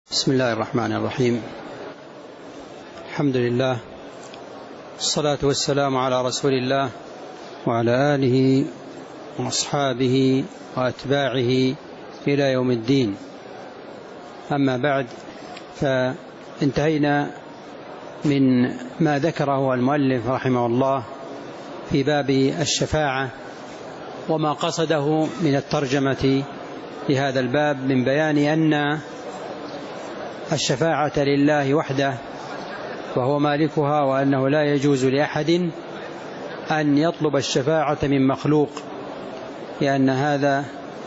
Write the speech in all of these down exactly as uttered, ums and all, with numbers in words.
بسم الله الرحمن الرحيم. الحمد لله، الصلاة والسلام على رسول الله وعلى آله وأصحابه وأتباعه إلى يوم الدين. أما بعد، فانتهينا من ما ذكره المؤلف رحمه الله في باب الشفاعة وما قصده من الترجمة لهذا الباب من بيان أن الشفاعة لله وحده وهو مالكها، وأنه لا يجوز لأحد أن يطلب الشفاعة من مخلوق، لأن هذا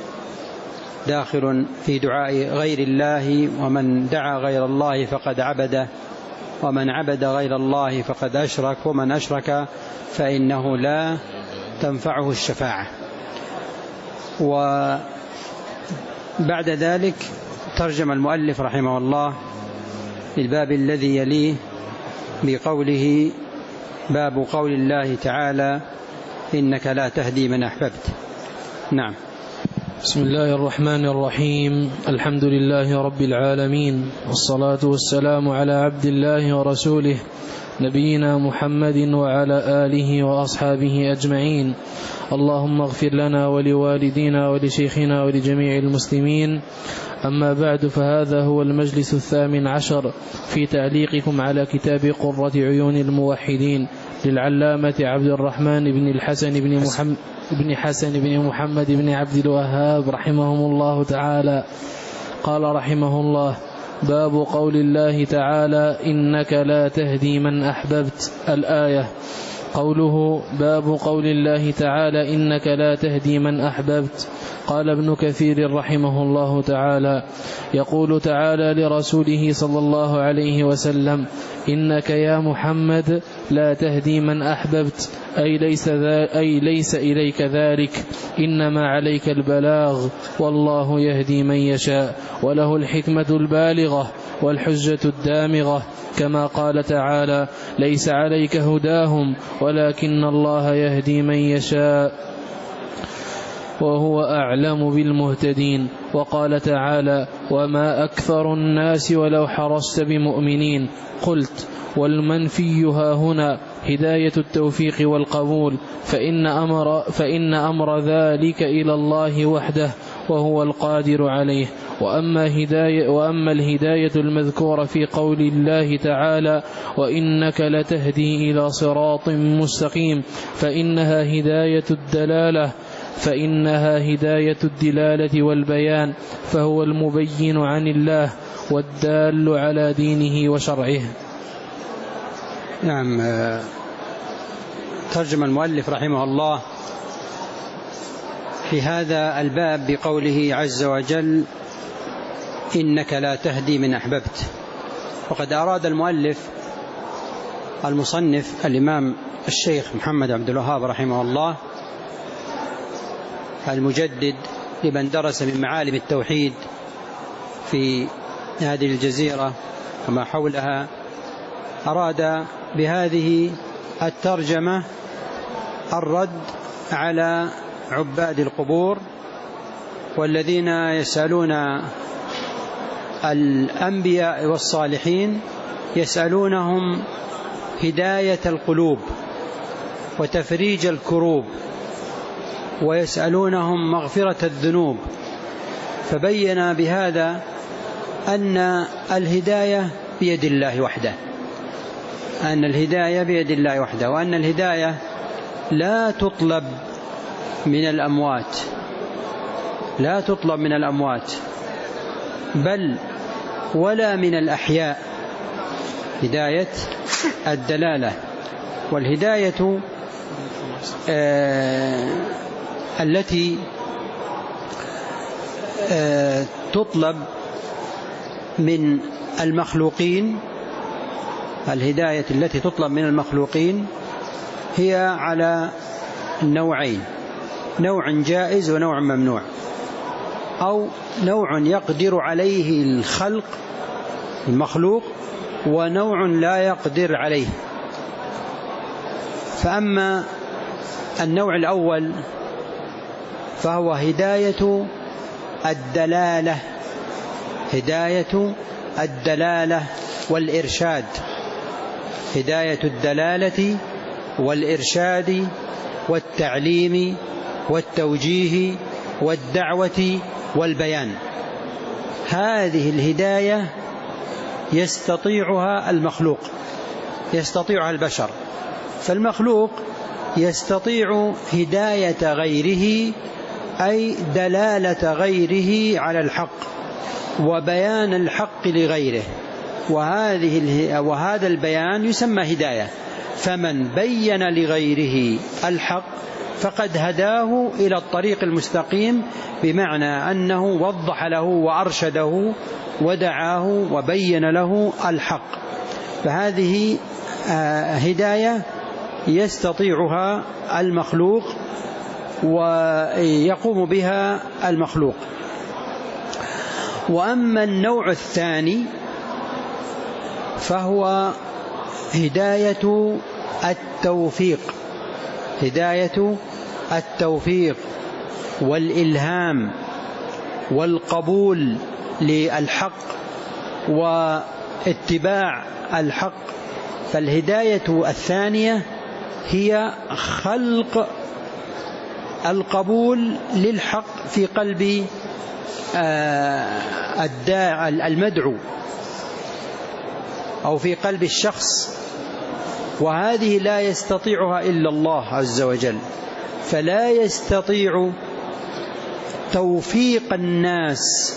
داخل في دعاء غير الله، ومن دعا غير الله فقد عبده، ومن عبد غير الله فقد أشرك، ومن أشرك فإنه لا تنفعه الشفاعة. وبعد ذلك ترجم المؤلف رحمه الله الباب الذي يليه بقوله: باب قول الله تعالى: إنك لا تهدي من أحببت. نعم. بسم الله الرحمن الرحيم. الحمد لله رب العالمين، والصلاة والسلام على عبد الله ورسوله نبينا محمد وعلى آله وأصحابه أجمعين. اللهم اغفر لنا ولوالدينا ولشيخنا ولجميع المسلمين. أما بعد، فهذا هو المجلس الثامن عشر في تعليقكم على كتاب قرة عيون الموحدين للعلامة عبد الرحمن بن الحسن بن محمد بن حسن بن محمد بن عبد الوهاب رحمهم الله تعالى. قال رحمه الله: باب قول الله تعالى: إنك لا تهدي من أحببت. الآية. قوله: باب قول الله تعالى: إنك لا تهدي من أحببت. قال ابن كثير رحمه الله تعالى: يقول تعالى لرسوله صلى الله عليه وسلم: إنك يا محمد لا تهدي من أحببت، أي ليس, أي ليس إليك ذلك، إنما عليك البلاغ، والله يهدي من يشاء، وله الحكمة البالغة والحجة الدامغة، كما قال تعالى: ليس عليك هداهم ولكن الله يهدي من يشاء وهو أعلم بالمهتدين. وقال تعالى: وما أكثر الناس ولو حرصت بمؤمنين. قلت: والمنفي ها هنا هداية التوفيق والقبول، فإن أمر, فإن أمر ذلك إلى الله وحده وهو القادر عليه. وأما, هداية وأما الهداية المذكورة في قول الله تعالى: وإنك لتهدي إلى صراط مستقيم، فإنها هداية الدلالة فإنها هداية الدلالة والبيان، فهو المبين عن الله والدال على دينه وشرعه. نعم. ترجم المؤلف رحمه الله في هذا الباب بقوله عز وجل: إنك لا تهدي من أحببت. وقد أراد المؤلف المصنف الإمام الشيخ محمد عبد الوهاب رحمه الله المجدد لمن درس من معالم التوحيد في هذه الجزيرة وما حولها، أراد بهذه الترجمة الرد على عباد القبور والذين يسألون الأنبياء والصالحين، يسألونهم هداية القلوب وتفريج الكروب، ويسألونهم مغفرة الذنوب. فبين بهذا أن الهداية بيد الله وحده، أن الهداية بيد الله وحده، وأن الهداية لا تطلب من الأموات، لا تطلب من الأموات بل ولا من الأحياء. هداية الدلالة والهداية آه التي آه تطلب من المخلوقين، الهداية التي تطلب من المخلوقين هي على نوعين: نوع جائز ونوع ممنوع، أو نوع يقدر عليه الخلق المخلوق ونوع لا يقدر عليه. فأما النوع الأول فهو هداية الدلالة، هداية الدلالة والإرشاد، هداية الدلالة والإرشاد والتعليم والتوجيه والدعوة والبيان. هذه الهداية يستطيعها المخلوق، يستطيعها البشر. فالمخلوق يستطيع هداية غيره، أي دلالة غيره على الحق وبيان الحق لغيره، وهذه وهذا البيان يسمى هداية. فمن بين لغيره الحق فقد هداه إلى الطريق المستقيم، بمعنى أنه وضح له وأرشده ودعاه وبين له الحق. فهذه هداية يستطيعها المخلوق ويقوم بها المخلوق. وأما النوع الثاني فهو هداية التوفيق، هداية التوفيق والإلهام والقبول للحق واتباع الحق. فالهداية الثانية هي خلق القبول للحق في قلب الداع المدعو أو في قلب الشخص، وهذه لا يستطيعها إلا الله عز وجل. فلا يستطيع توفيق الناس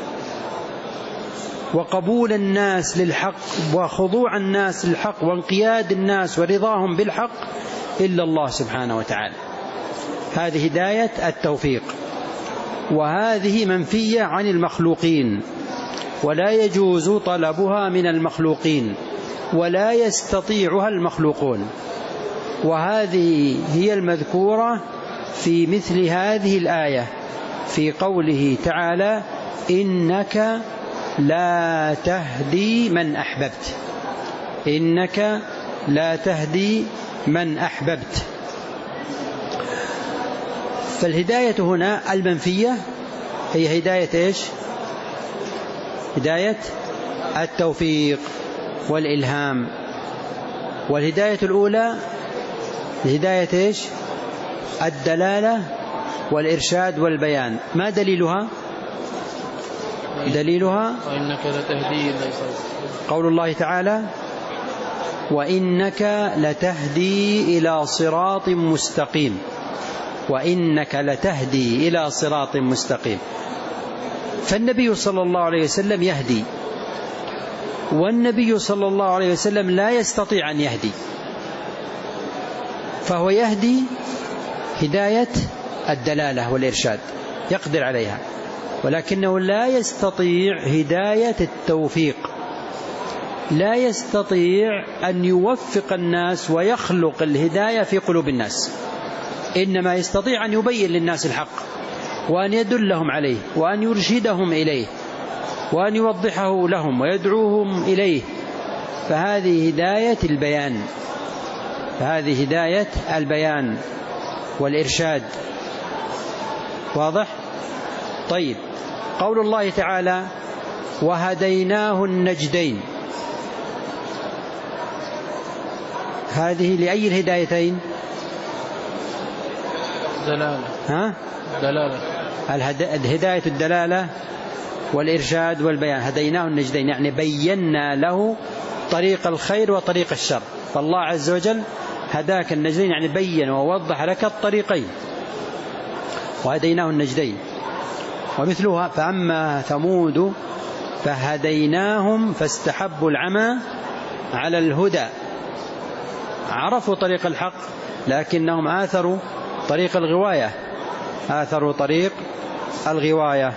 وقبول الناس للحق وخضوع الناس للحق وانقياد الناس ورضاهم بالحق إلا الله سبحانه وتعالى. هذه هداية التوفيق، وهذه منفية عن المخلوقين، ولا يجوز طلبها من المخلوقين، ولا يستطيعها المخلوقون. وهذه هي المذكورة في مثل هذه الآية في قوله تعالى: إنك لا تهدي من أحببت، إنك لا تهدي من أحببت. فالهداية هنا المنفية هي هداية إيش؟ هداية التوفيق والإلهام. والهداية الأولى هداية إيش؟ الدلالة والإرشاد والبيان. ما دليلها؟ دليلها وإنك لتهدي إلى قول الله تعالى: وإنك لتهدي إلى صراط مستقيم، وإنك لتهدي إلى صراط مستقيم. فالنبي صلى الله عليه وسلم يهدي، والنبي صلى الله عليه وسلم لا يستطيع أن يهدي، فهو يهدي هداية الدلالة والإرشاد، يقدر عليها، ولكنه لا يستطيع هداية التوفيق، لا يستطيع أن يوفق الناس ويخلق الهداية في قلوب الناس، إنما يستطيع أن يبين للناس الحق وأن يدلهم عليه وأن يرشدهم إليه وأن يوضحه لهم ويدعوهم إليه. فهذه هداية البيان، فهذه هداية البيان والإرشاد. واضح؟ طيب، قول الله تعالى: وهديناه النجدين، هذه لأي الهدايتين؟ دلالة. ها؟ دلالة. الهداية الدلالة والإرشاد والبيان. هديناه النجدين يعني بينا له طريق الخير وطريق الشر. فالله عز وجل هداك النجدين يعني بين ووضح لك الطريقين. وهديناه النجدين. ومثلها: فأما ثمود فهديناهم فاستحبوا العمى على الهدى، عرفوا طريق الحق لكنهم آثروا طريق الغواية، آثروا طريق الغواية.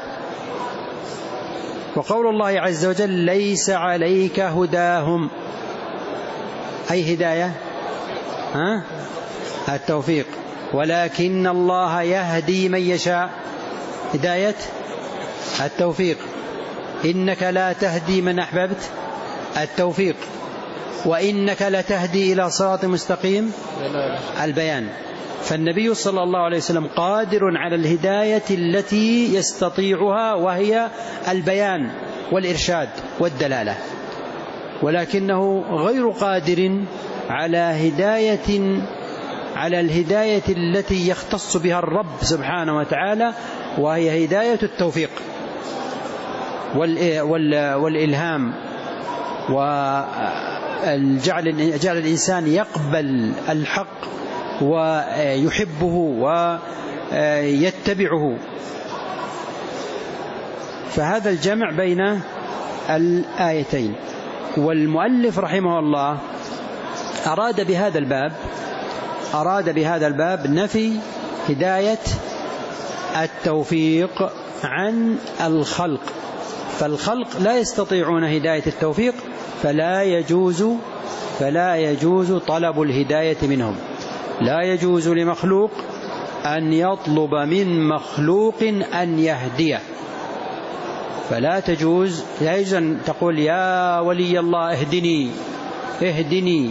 وقول الله عز وجل: ليس عليك هداهم، أي هداية؟ ها؟ التوفيق. ولكن الله يهدي من يشاء، هداية التوفيق. إنك لا تهدي من أحببت، التوفيق. وإنك لتهدي إلى صراط مستقيم، البيان. فالنبي صلى الله عليه وسلم قادر على الهداية التي يستطيعها، وهي البيان والإرشاد والدلالة، ولكنه غير قادر على هداية على الهداية التي يختص بها الرب سبحانه وتعالى، وهي هداية التوفيق والإلهام، وجعل الإنسان يقبل الحق ويحبه ويتبعه. فهذا الجمع بين الآيتين. والمؤلف رحمه الله أراد بهذا الباب أراد بهذا الباب نفي هداية التوفيق عن الخلق، فالخلق لا يستطيعون هداية التوفيق، فلا يجوز فلا يجوز طلب الهداية منهم. لا يجوز لمخلوق أن يطلب من مخلوق أن يهديه، فلا تجوز لا يجوز أن تقول يا ولي الله اهدني اهدني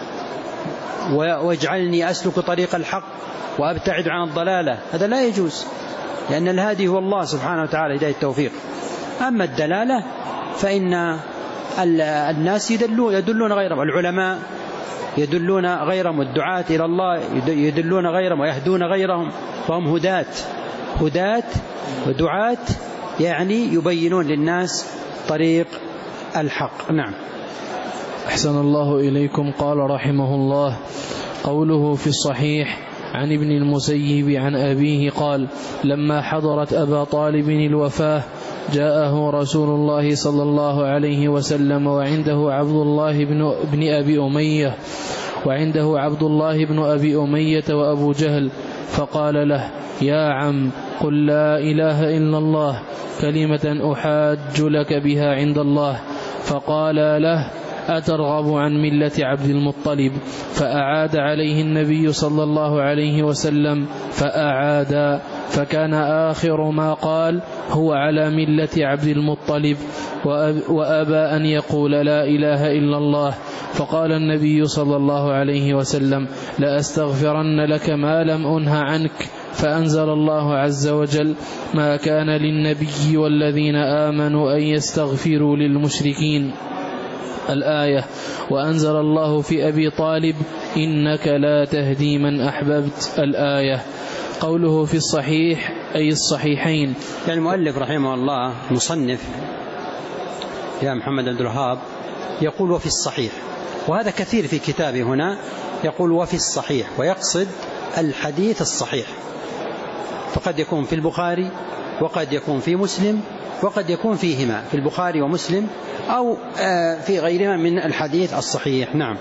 واجعلني أسلك طريق الحق وأبتعد عن الضلالة، هذا لا يجوز، لأن الهادي هو الله سبحانه وتعالى هداية التوفيق. أما الدلالة فإن الناس يدلون, يدلون غيرهم، العلماء يدلون غيرهم، والدعاة إلى الله يدلون غيرهم ويهدون غيرهم، فهم هداة هداة ودعاة، يعني يبينون للناس طريق الحق. نعم. أحسن الله إليكم. قال رحمه الله: قوله في الصحيح عن ابن المسيب عن أبيه قال: لما حضرت أبا طالب الوفاة جاءه رسول الله صلى الله عليه وسلم وعنده عبد الله بن, بن أبي أمية وعنده عبد الله بن أبي أمية وأبو جهل، فقال له: يا عم، قل لا إله إلا الله كلمة أحاج لك بها عند الله. فقال له: أترغب عن ملة عبد المطلب؟ فأعاد عليه النبي صلى الله عليه وسلم فأعاد، فكان آخر ما قال: هو على ملة عبد المطلب، وأبى أن يقول لا إله إلا الله. فقال النبي صلى الله عليه وسلم: لأستغفرن لك ما لم أنه عنك. فأنزل الله عز وجل: ما كان للنبي والذين آمنوا أن يستغفروا للمشركين، الآية. وأنزل الله في أبي طالب: إنك لا تهدي من أحببت، الآية. قوله في الصحيح أي الصحيحين. يعني المؤلف رحمه الله مصنف يا محمد عبد الوهاب يقول وفي الصحيح، وهذا كثير في كتابه هنا، يقول وفي الصحيح، ويقصد الحديث الصحيح، فقد يكون في البخاري وقد يكون في مسلم وقد يكون فيهما، في البخاري ومسلم أو في غيرها من الحديث الصحيح. نعم.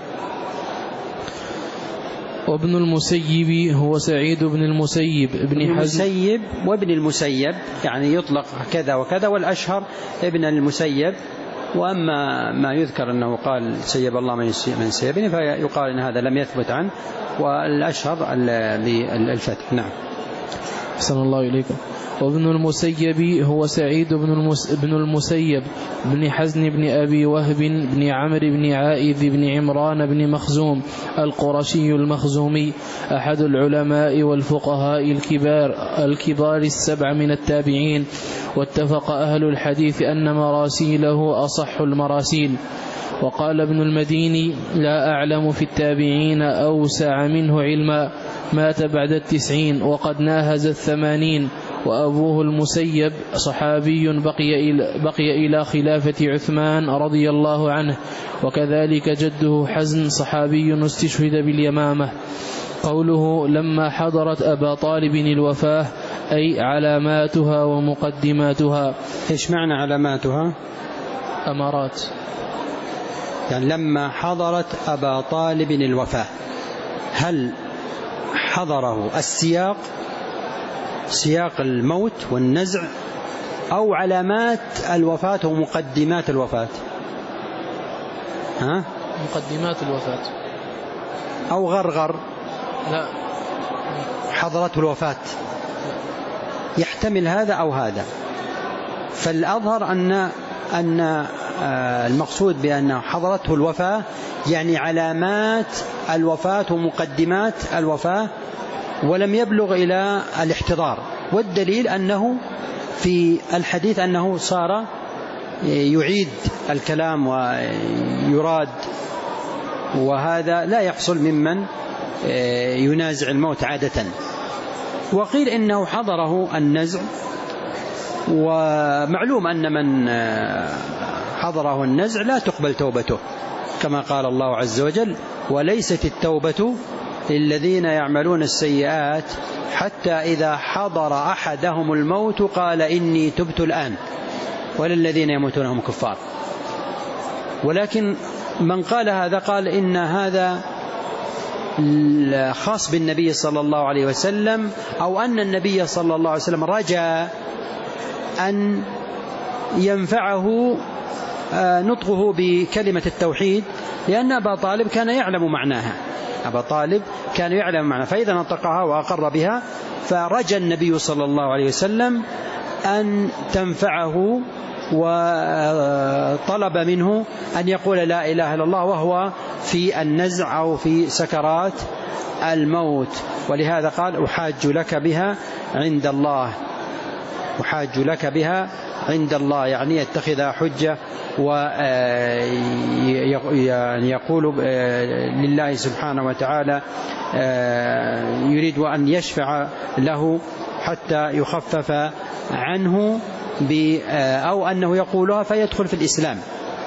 وابن المسيب هو سعيد بن المسيب ابن المسيب وابن المسيب، يعني يطلق كذا وكذا، والأشهر ابن المسيب. وأما ما يذكر أنه قال سيب الله من سيبني فيقال أن هذا لم يثبت عنه، والأشهر بالفتح. نعم. أحسن الله إليكم. وابن المسيب هو سعيد بن المسيب بن حزن بن أبي وهب بن عمرو بن عائذ بن عمران بن مخزوم القرشي المخزومي، أحد العلماء والفقهاء الكبار الكبار السبع من التابعين. واتفق أهل الحديث أن مراسيله أصح المراسيل. وقال ابن المديني: لا أعلم في التابعين أوسع منه علما، مات بعد التسعين وقد ناهز الثمانين. وأبوه المسيب صحابي بقي إلى, بقي إلى خلافة عثمان رضي الله عنه، وكذلك جده حزن صحابي استشهد باليمامة. قوله لما حضرت أبا طالب الوفاة أي علاماتها ومقدماتها. إيش معنى علاماتها؟ أمارات، يعني لما حضرت أبا طالب الوفاة، هل حضره السياق سياق الموت والنزع، أو علامات الوفاة ومقدمات الوفاة؟ ها؟ مقدمات الوفاة. أو غرغر؟ لا، حضرته الوفاة، يحتمل هذا أو هذا. فالأظهر أن أن المقصود بأن حضرته الوفاة يعني علامات الوفاة ومقدمات الوفاة، ولم يبلغ إلى الاحتضار. والدليل أنه في الحديث أنه صار يعيد الكلام ويراد، وهذا لا يحصل ممن ينازع الموت عادة. وقيل إنه حضره النزع، ومعلوم أن من حضره النزع لا تقبل توبته، كما قال الله عز وجل: وليست التوبة للذين يعملون السيئات حتى إذا حضر أحدهم الموت قال إني تبت الآن، وللذين يموتون هم كفار. ولكن من قال هذا قال إن هذا خاص بالنبي صلى الله عليه وسلم، أو أن النبي صلى الله عليه وسلم رجا أن ينفعه نطقه بكلمة التوحيد، لأن أبا طالب كان يعلم معناها أبا طالب كان يعلم معناها فإذا نطقها وأقر بها، فرجى النبي صلى الله عليه وسلم أن تنفعه، وطلب منه أن يقول لا إله إلا الله وهو في النزع أو في سكرات الموت. ولهذا قال: أحاج لك بها عند الله، أحاج لك بها عند الله، يعني يتخذها حجة ويقول لله سبحانه وتعالى يريد أن يشفع له حتى يخفف عنه، أو أنه يقولها فيدخل في الإسلام.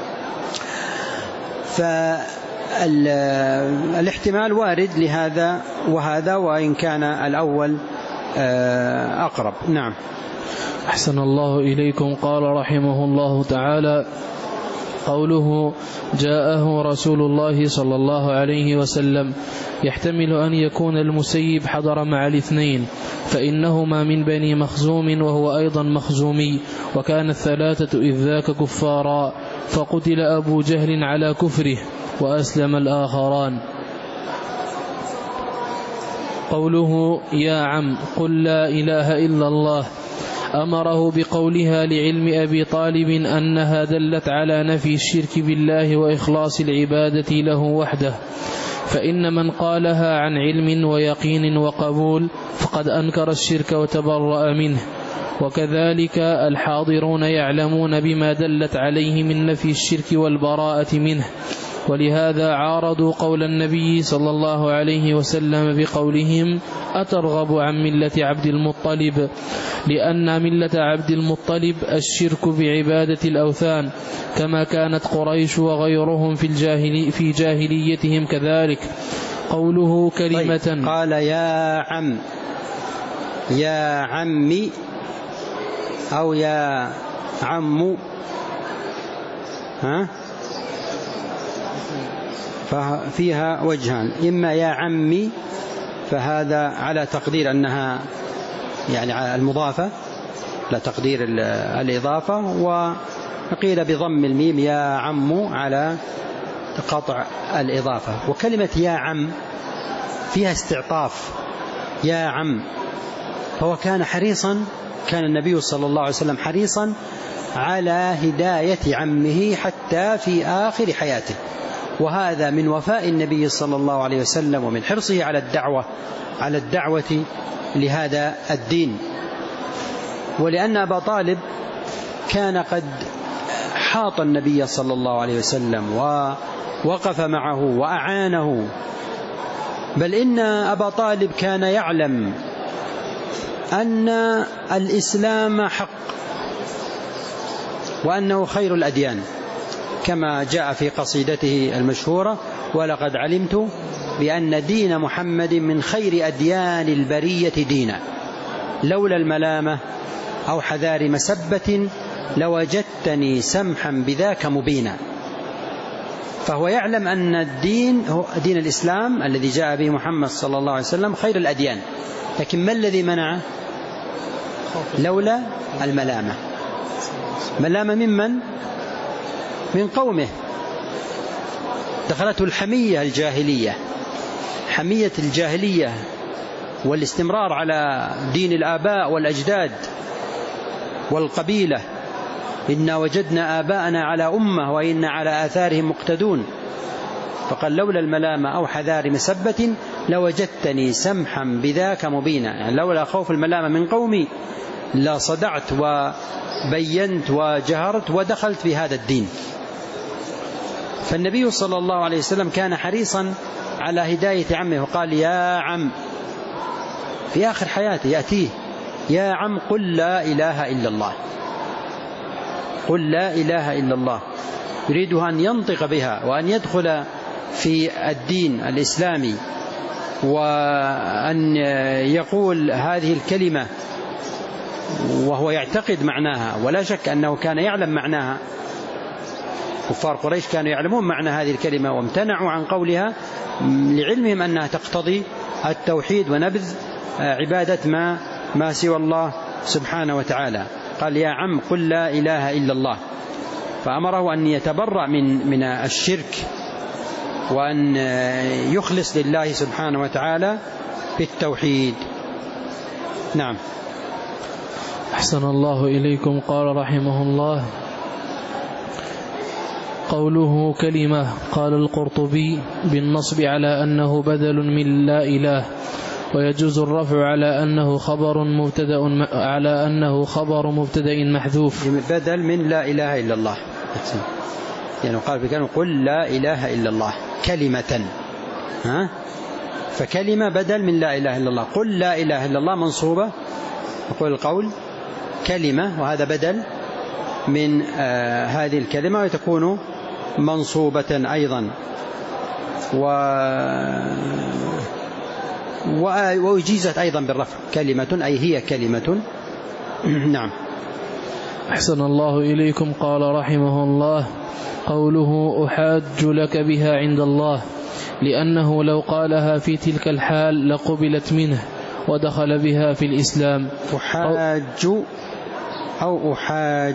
فالاحتمال وارد لهذا وهذا، وإن كان الأول أقرب. نعم. أحسن الله إليكم. قال رحمه الله تعالى: قوله جاءه رسول الله صلى الله عليه وسلم يحتمل أن يكون المسيب حضر مع الاثنين، فإنهما من بني مخزوم وهو أيضا مخزومي، وكان الثلاثة إذ ذاك كفارا، فقتل أبو جهل على كفره وأسلم الآخران. قوله يا عم قل لا إله إلا الله، أمره بقولها لعلم أبي طالب أنها دلت على نفي الشرك بالله وإخلاص العبادة له وحده، فإن من قالها عن علم ويقين وقبول فقد أنكر الشرك وتبرأ منه، وكذلك الحاضرون يعلمون بما دلت عليه من نفي الشرك والبراءة منه. ولهذا عارضوا قول النبي صلى الله عليه وسلم بقولهم أترغب عن ملة عبد المطلب، لأن ملة عبد المطلب الشرك بعبادة الأوثان، كما كانت قريش وغيرهم في, الجاهلي في جاهليتهم كذلك. قوله كلمة قال يا عم، يا عمي أو يا عم، ها ففيها وجهان: إما يا عمي فهذا على تقدير أنها يعني المضافة، لا تقدير الإضافة، وقيل بضم الميم يا عم على قطع الإضافة. وكلمة يا عم فيها استعطاف، يا عم، فهو كان حريصا، كان النبي صلى الله عليه وسلم حريصا على هداية عمه حتى في آخر حياته، وهذا من وفاء النبي صلى الله عليه وسلم ومن حرصه على الدعوة على الدعوة لهذا الدين. ولأن أبا طالب كان قد حاط النبي صلى الله عليه وسلم ووقف معه وأعانه، بل إن أبا طالب كان يعلم أن الإسلام حق وأنه خير الأديان، كما جاء في قصيدته المشهورة: ولقد علمت بأن دين محمد من خير أديان البرية دينا، لولا الملامة أو حذار مسبة لوجدتني سمحا بذاك مبينا. فهو يعلم أن الدين هو دين الإسلام الذي جاء به محمد صلى الله عليه وسلم خير الأديان، لكن ما الذي منعه؟ لولا الملامة. ملامة ممن؟ من قومه، دخلته الحمية الجاهلية، حمية الجاهلية والاستمرار على دين الآباء والأجداد والقبيلة، إنا وجدنا آباءنا على أمة وإنا على آثارهم مقتدون. فقال لولا الملامة أو حذار مسبة لوجدتني سمحا بذاك مبينا، يعني لولا خوف الملامة من قومي لصدعت وبينت وجهرت ودخلت في هذا الدين. فالنبي صلى الله عليه وسلم كان حريصا على هداية عمه، وقال يا عم في آخر حياته يأتيه يا عم قل لا إله إلا الله، قل لا إله إلا الله، يريدها أن ينطق بها وأن يدخل في الدين الإسلامي وأن يقول هذه الكلمة وهو يعتقد معناها، ولا شك أنه كان يعلم معناها. كفار قريش كانوا يعلمون معنى هذه الكلمة وامتنعوا عن قولها لعلمهم أنها تقتضي التوحيد ونبذ عبادة ما ما سوى الله سبحانه وتعالى. قال يا عم قل لا إله إلا الله، فأمره أن يتبرأ من من الشرك وأن يخلص لله سبحانه وتعالى بالتوحيد. نعم. أحسن الله إليكم. قال رحمه الله قوله كلمة، قال القرطبي بالنصب على أنه بدل من لا إله، ويجوز الرفع على أنه خبر مبتدأ على أنه خبر مبتدأ محذوف، بدل من لا إله إلا الله. يعني قال بكلمة قل لا إله إلا الله كلمة، ها فكلمة بدل من لا إله إلا الله. قل لا إله إلا الله منصوبة، يقول القول كلمة، وهذا بدل من آه هذه الكلمة، وتكون منصوبة أيضا. و وأجيزت أيضا بالرفع كلمة، أي هي كلمة. نعم. أحسن الله إليكم. قال رحمه الله قوله أحاج لك بها عند الله، لأنه لو قالها في تلك الحال لقبلت منه ودخل بها في الإسلام. أحاج أو أحاج،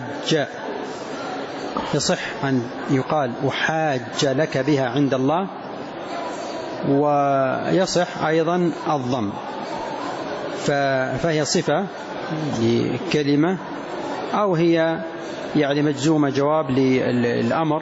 يصح أن يقال أحاج لك بها عند الله، ويصح أيضا الضم، فهي صفة لكلمة أو هي يعني مجزومة جواب للأمر.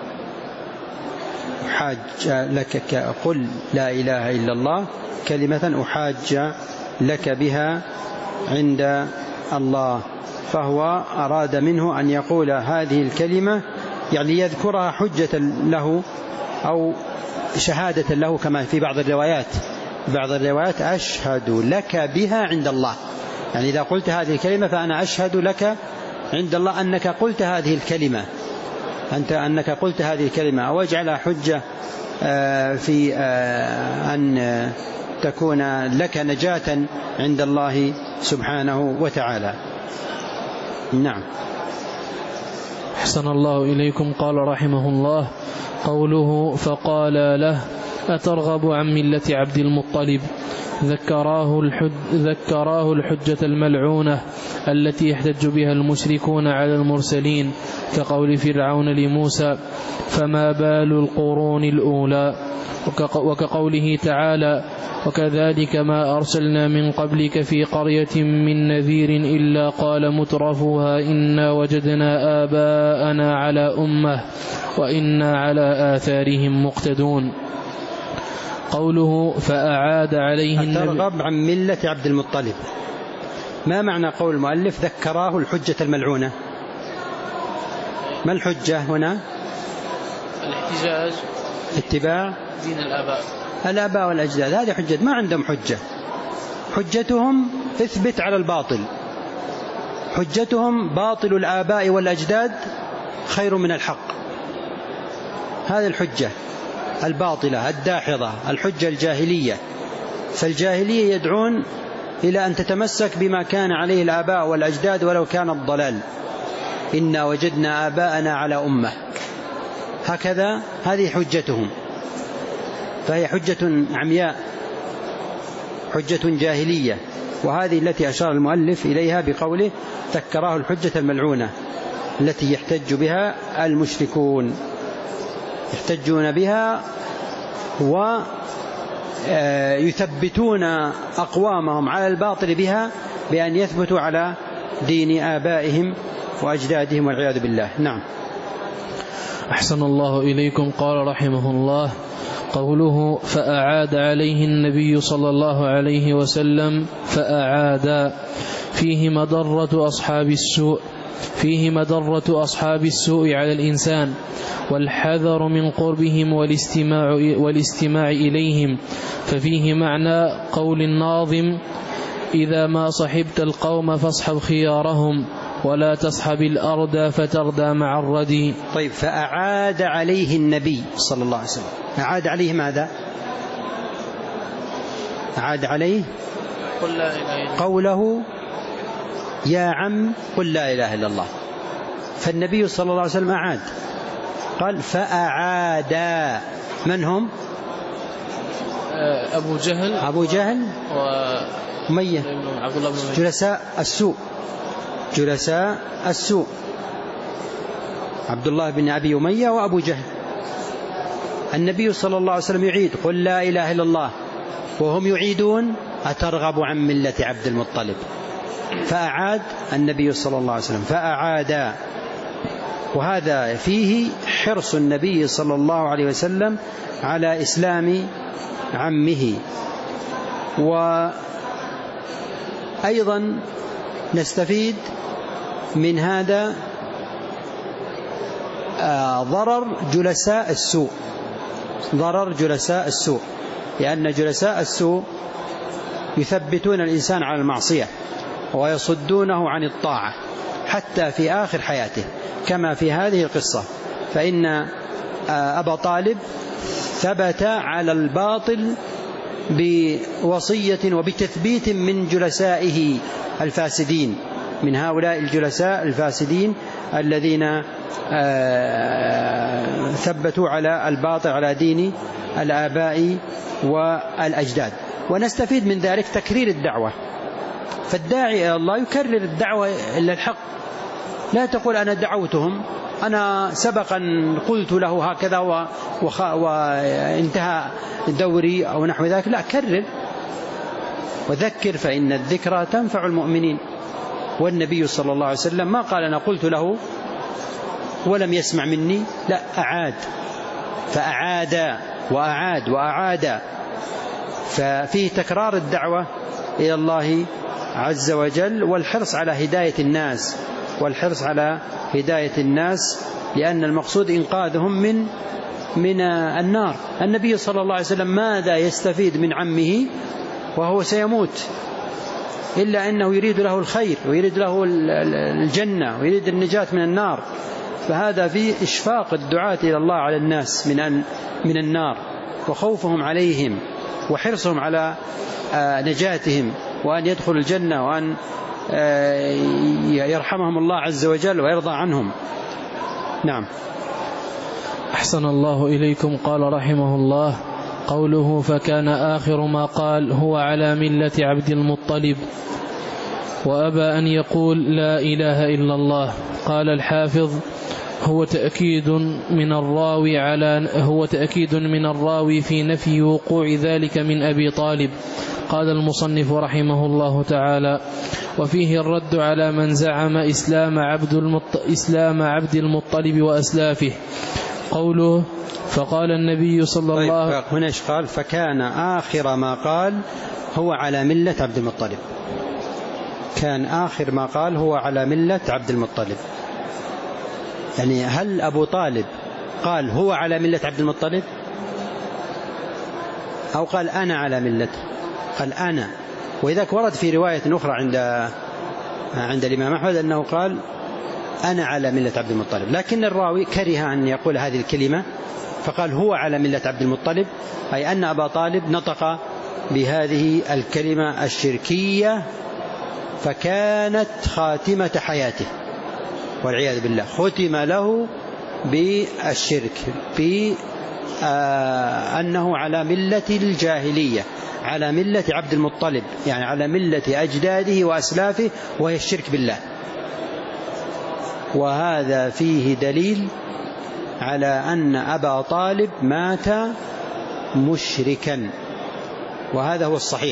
أحاج لك قل لا إله إلا الله كلمة أحاج لك بها عند الله، فهو أراد منه أن يقول هذه الكلمة يعني يذكرها حجة له أو شهادة له، كما في بعض الروايات بعض الروايات أشهد لك بها عند الله، يعني إذا قلت هذه الكلمة فأنا أشهد لك عند الله أنك قلت هذه الكلمة، أنت أنك قلت هذه الكلمة، أو اجعلها حجة في أن تكون لك نجاة عند الله سبحانه وتعالى. نعم. أحسن الله إليكم. قال رحمه الله قوله فقال له أترغب عن ملة عبد المطلب، ذكراه, الحج ذكراه الحجة الملعونة التي يحتج بها المشركون على المرسلين، كقول فرعون لموسى فما بال القرون الأولى، وكقوله تعالى وكذلك ما أرسلنا من قبلك في قرية من نذير إلا قال مترفوها إنا وجدنا آباءنا على أمة وإنا على آثارهم مقتدون. قوله فأعاد عليه النبي. أترغب عن ملة عبد المطلب، ما معنى قول المؤلف ذكراه الحجة الملعونة؟ ما الحجة هنا؟ الاحتجاج اتباع دين الآباء الآباء والأجداد، هذه حجة، ما عندهم حجة، حجتهم اثبت على الباطل، حجتهم باطل الآباء والأجداد خير من الحق، هذه الحجة الباطلة الداحضة، الحجة الجاهلية. فالجاهلية يدعون إلى أن تتمسك بما كان عليه الآباء والأجداد ولو كان الضلال، إنا وجدنا آباءنا على أمة، هكذا هذه حجتهم، فهي حجة عمياء، حجة جاهلية، وهذه التي أشار المؤلف إليها بقوله ذكراه الحجة الملعونة التي يحتج بها المشركون، يحتجون بها ويثبتون أقوامهم على الباطل بها بأن يثبتوا على دين آبائهم وأجدادهم والعياذ بالله. نعم. أحسن الله إليكم. قال رحمه الله قوله فأعاد عليه النبي صلى الله عليه وسلم فأعاد فيه مضرة أصحاب السوء فيه مضرة أصحاب السوء على الإنسان والحذر من قربهم والاستماع, والاستماع إليهم. ففيه معنى قول الناظم إذا ما صحبت القوم فاصحب خيارهم ولا تصحب الأرض فتردى مع الردي. طيب فأعاد عليه النبي صلى الله عليه وسلم، أعاد عليه ماذا؟ أعاد عليه قل لا إله إلا الله. قوله يا عم قل لا إله إلا الله. فالنبي صلى الله عليه وسلم أعاد، قال فأعاد. من هم؟ أبو جهل أبو جهل وأمية جلساء السوء جلساء السوء عبد الله بن أبي أمية وأبو جهل. النبي صلى الله عليه وسلم يعيد قل لا إله إلا الله وهم يعيدون أترغب عن ملة عبد المطلب. فأعاد النبي صلى الله عليه وسلم فأعاد. وهذا فيه حرص النبي صلى الله عليه وسلم على إسلام عمه. وأيضا نستفيد من هذا ضرر جلساء السوء ضرر جلساء السوء لأن جلساء السوء يثبتون الإنسان على المعصية ويصدونه عن الطاعة حتى في آخر حياته، كما في هذه القصة. فإن أبا طالب ثبت على الباطل بوصية وبتثبيت من جلسائه الفاسدين، من هؤلاء الجلساء الفاسدين الذين ثبتوا على الباطل على دين الآباء والأجداد. ونستفيد من ذلك تكرير الدعوة، فالداعي إلى الله يكرر الدعوة إلى الحق. لا تقول أنا دعوتهم، أنا سبقا قلت له هكذا وخ... وانتهى دوري أو نحو ذلك. لا، كرر وذكر فإن الذكرى تنفع المؤمنين. والنبي صلى الله عليه وسلم ما قال أنا قلت له ولم يسمع مني، لا، أعاد فأعاد وأعاد وأعاد. ففيه تكرار الدعوة إلى الله عز وجل والحرص على هداية الناس والحرص على هداية الناس لأن المقصود إنقاذهم من من النار. النبي صلى الله عليه وسلم ماذا يستفيد من عمه وهو سيموت إلا أنه يريد له الخير ويريد له الجنة ويريد النجاة من النار. فهذا فيه إشفاق الدعاة إلى الله على الناس من أن من النار وخوفهم عليهم وحرصهم على نجاتهم وأن يدخلوا الجنة وأن يرحمهم الله عز وجل ويرضى عنهم. نعم. أحسن الله إليكم. قال رحمه الله قوله فكان آخر ما قال هو على ملة عبد المطلب وأبى أن يقول لا إله إلا الله. قال الحافظ هو تأكيد من الراوي على هو تأكيد من الراوي في نفي وقوع ذلك من أبي طالب. قال المصنف رحمه الله تعالى وفيه الرد على من زعم إسلام عبد المط... إسلام عبد المطلب وأسلافه. قوله فقال النبي صلى الله عليه وسلم. هنا قال فكان آخر ما قال هو على ملة عبد المطلب. كان آخر ما قال هو على ملة عبد المطلب. يعني هل أبو طالب قال هو على ملة عبد المطلب أو قال أنا على ملته؟ قال أنا. وإذاك ورد في رواية أخرى عند عند الإمام أحمد أنه قال أنا على ملة عبد المطلب، لكن الراوي كره أن يقول هذه الكلمة فقال هو على ملة عبد المطلب، أي أن أبا طالب نطق بهذه الكلمة الشركية فكانت خاتمة حياته والعياذ بالله، ختم له بالشرك بأنه على ملة الجاهلية، على ملة عبد المطلب، يعني على ملة أجداده وأسلافه، وهي الشرك بالله. وهذا فيه دليل على أن أبا طالب مات مشركا، وهذا هو الصحيح،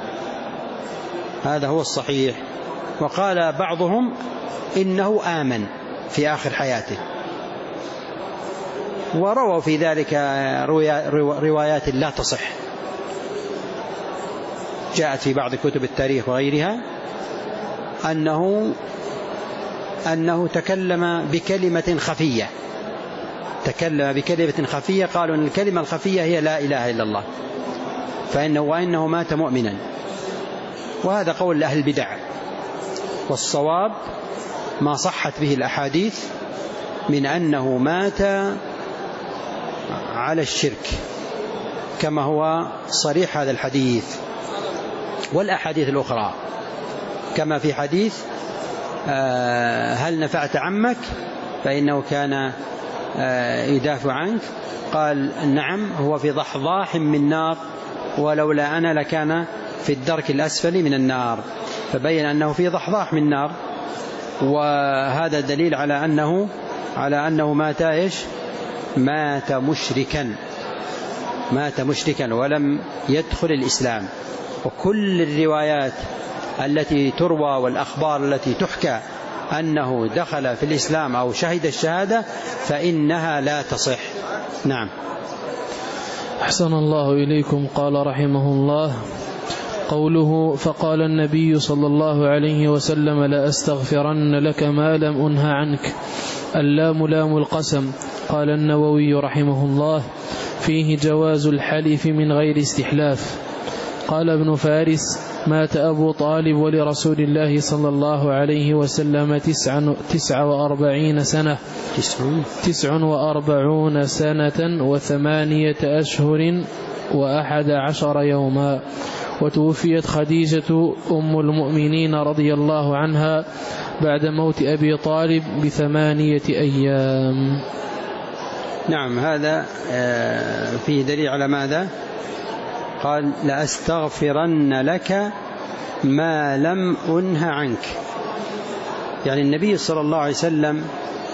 هذا هو الصحيح. وقال بعضهم إنه آمن في آخر حياته، ورووا في ذلك روايات لا تصح، جاءت في بعض كتب التاريخ وغيرها أنه أنه تكلم بكلمة خفية تكلم بكلمة خفية قالوا أن الكلمة الخفية هي لا إله إلا الله، فإنه وإنه مات مؤمنا. وهذا قول أهل البدع، والصواب ما صحت به الأحاديث من أنه مات على الشرك كما هو صريح هذا الحديث والأحاديث الأخرى، كما في حديث هل نفعت عمك فإنه كان يدافع عنك، قال نعم هو في ضحضاح من نار ولولا أنا لكان في الدرك الأسفل من النار، فبين أنه في ضحضاح من نار، وهذا دليل على أنه على أنه مات إيش مات مشركا مات مشركا ولم يدخل الإسلام. وكل الروايات التي تروى والأخبار التي تحكى أنه دخل في الإسلام أو شهد الشهادة فإنها لا تصح. نعم. أحسن الله إليكم. قال رحمه الله: قوله فقال النبي صلى الله عليه وسلم لأستغفرن لك ما لم أنه عنك، اللام لام القسم. قال النووي رحمه الله: فيه جواز الحلف من غير استحلاف. قال ابن فارس: مات أبو طالب ولرسول الله صلى الله عليه وسلم تسع, تسع وأربعين سنة تسع وأربعون سنة وثمانية أشهر وأحد عشر يوما، وتوفيت خديجة أم المؤمنين رضي الله عنها بعد موت أبي طالب بثمانية أيام. نعم. هذا فيه دليل على ماذا؟ قال لأستغفرن لك ما لم أنه عنك، يعني النبي صلى الله عليه وسلم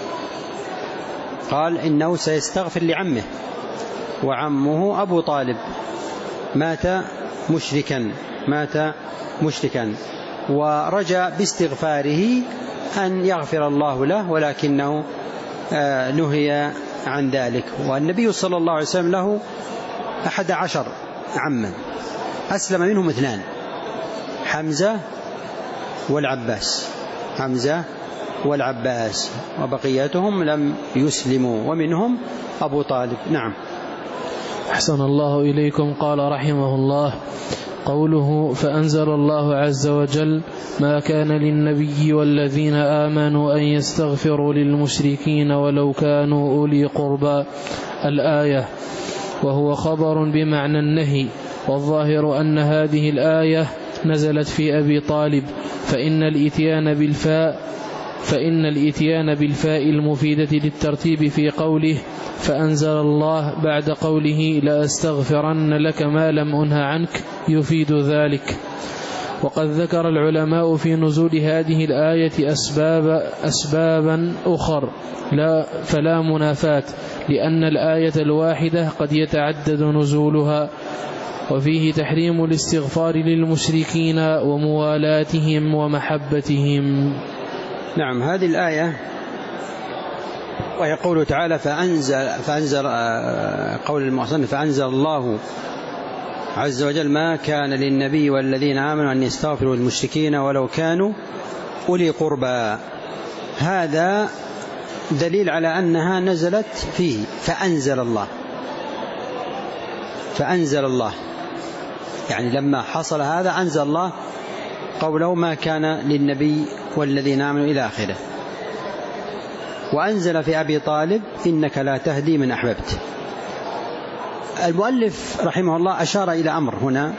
قال إنه سيستغفر لعمه، وعمه أبو طالب مات مشركا مات مشركا ورجى باستغفاره أن يغفر الله له، ولكنه نهي عن ذلك. والنبي صلى الله عليه وسلم له أحد عشر عما، أسلم منهم اثنان، حمزة والعباس حمزة والعباس وبقيتهم لم يسلموا، ومنهم أبو طالب. نعم. أحسن الله إليكم. قال رحمه الله: قوله فأنزل الله عز وجل: ما كان للنبي والذين آمنوا أن يستغفروا للمشركين ولو كانوا أولي قربى، الآية، وهو خبر بمعنى النهي، والظاهر أن هذه الآية نزلت في أبي طالب، فإن الإتيان بالفاء فإن الإتيان بالفاء المفيدة للترتيب في قوله فأنزل الله بعد قوله لأستغفرن لك ما لم أنه عنك يفيد ذلك. وقد ذكر العلماء في نزول هذه الآية أسباب أسبابا أخر لا فلا منافاة، لأن الآية الواحدة قد يتعدد نزولها، وفيه تحريم الاستغفار للمشركين وموالاتهم ومحبتهم. نعم. هذه الآية ويقول تعالى فأنزل, فأنزل قول المصنف فأنزل الله عز وجل ما كان للنبي والذين آمنوا أن يستغفروا للمشركين ولو كانوا أولي قربى. هذا دليل على أنها نزلت فيه فأنزل الله فأنزل الله يعني لما حصل هذا أنزل الله قوله ما كان للنبي والذين آمنوا إلى آخره. وأنزل في أبي طالب إنك لا تهدي من أحببت. المؤلف رحمه الله أشار إلى أمر هنا،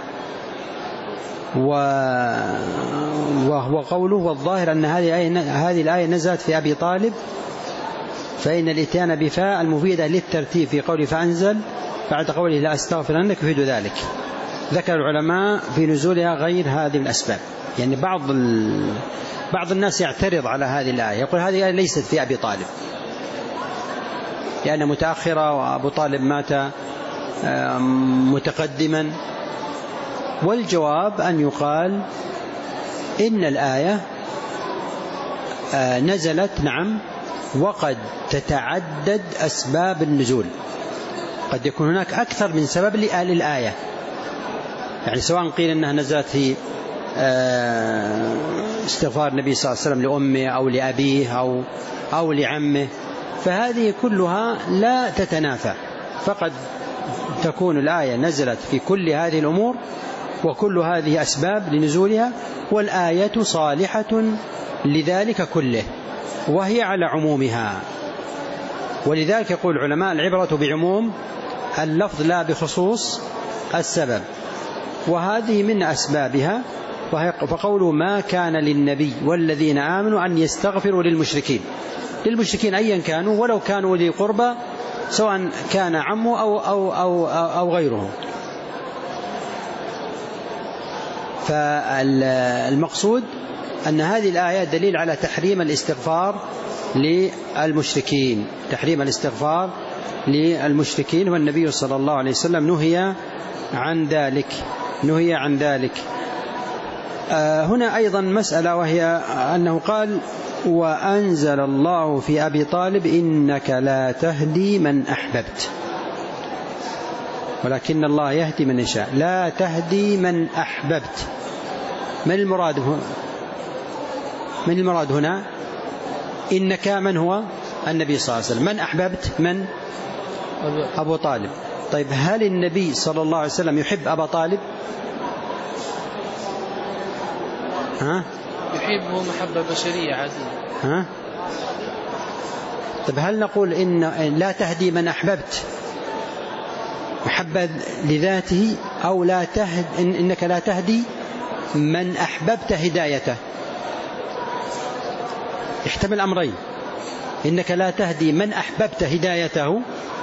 وهو قوله والظاهر أن هذه الآية نزلت في أبي طالب، فإن الإتيان بفاء المفيدة للترتيب في قوله فأنزل بعد قوله لا أستغفرنك يفيد ذلك. ذكر العلماء في نزولها غير هذه الأسباب، يعني بعض بعض الناس يعترض على هذه الآية، يقول هذه الآية ليست في أبي طالب لأنها متأخرة وأبو طالب مات متقدما. والجواب أن يقال إن الآية نزلت نعم وقد تتعدد أسباب النزول، قد يكون هناك أكثر من سبب للآية، يعني سواء قيل أنها نزلت في استغفار النبي صلى الله عليه وسلم لأمه أو لأبيه أو, أو لعمه، فهذه كلها لا تتنافى، فقد تكون الآية نزلت في كل هذه الأمور وكل هذه أسباب لنزولها، والآية صالحة لذلك كله وهي على عمومها. ولذلك يقول العلماء العبرة بعموم اللفظ لا بخصوص السبب، وهذه من أسبابها. فقوله ما كان للنبي والذين آمنوا أن يستغفروا للمشركين، للمشركين أيا كانوا ولو كانوا ذي قربى، سواء كان عمه أو, أو, أو, أو غيره. فالمقصود أن هذه الآية دليل على تحريم الاستغفار للمشركين، تحريم الاستغفار للمشركين، والنبي صلى الله عليه وسلم نهي عن ذلك نهي عن ذلك. آه هنا أيضا مسألة، وهي أنه قال وأنزل الله في أبي طالب إنك لا تهدي من أحببت ولكن الله يهدي من يشاء. لا تهدي من أحببت، من المراد هنا؟ من المراد هنا؟ إنك من هو؟ النبي صلى الله عليه وسلم. من أحببت؟ من؟ أبو طالب. طيب هل النبي صلى الله عليه وسلم يحب أبا طالب؟ ها؟ يحبه محبة بشرية عادية. ها؟ طيب هل نقول إن لا تهدي من أحببت محبة لذاته، أو لا تهد إن إنك لا تهدي من أحببت هدايته؟ يحتمل أمرين، إنك لا تهدي من أحببت هدايته،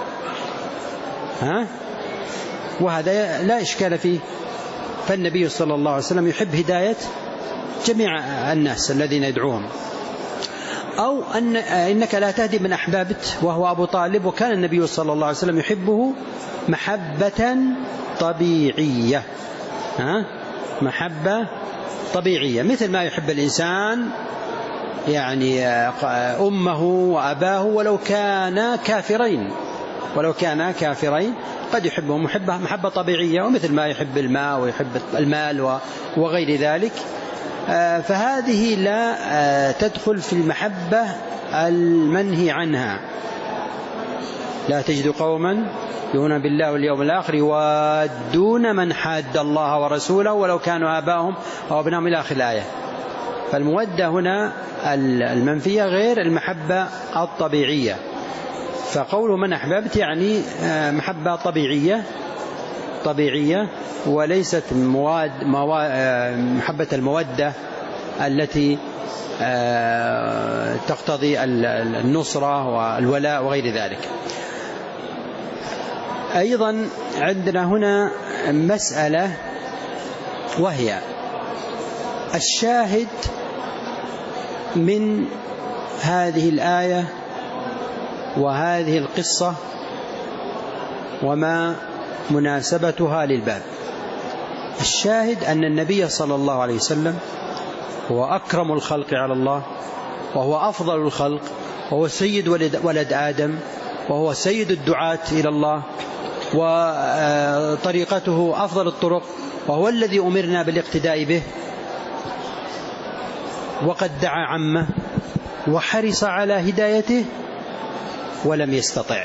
ها؟ وهذا لا إشكال فيه، فالنبي صلى الله عليه وسلم يحب هداية جميع الناس الذين يدعوهم. أو أن إنك لا تهدي من أحببت وهو أبو طالب، وكان النبي صلى الله عليه وسلم يحبه محبة طبيعية، ها؟ محبة طبيعية، مثل ما يحب الإنسان يعني أمه وأباه ولو كان كافرين ولو كان كافرين قد يحبهم محبة محبة طبيعية، ومثل ما يحب الماء ويحب المال وغير ذلك. فهذه لا تدخل في المحبة المنهي عنها. لا تجد قوما يؤمنون بالله واليوم الآخر يوادون من حاد الله ورسوله ولو كانوا آباءهم أو أبناءهم إلى آخر الآية. فالمودة هنا المنفية غير المحبة الطبيعية. فقول من أحببت يعني محبة طبيعية طبيعية وليست مواد محبة المودة التي تقتضي النصرة والولاء وغير ذلك. أيضا عندنا هنا مسألة، وهي الشاهد من هذه الآية وهذه القصة وما مناسبتها للباب. الشاهد أن النبي صلى الله عليه وسلم هو أكرم الخلق على الله، وهو أفضل الخلق، وهو سيد ولد, ولد آدم، وهو سيد الدعاة إلى الله، وطريقته أفضل الطرق، وهو الذي أمرنا بالاقتداء به، وقد دعا عمه وحرص على هدايته ولم يستطع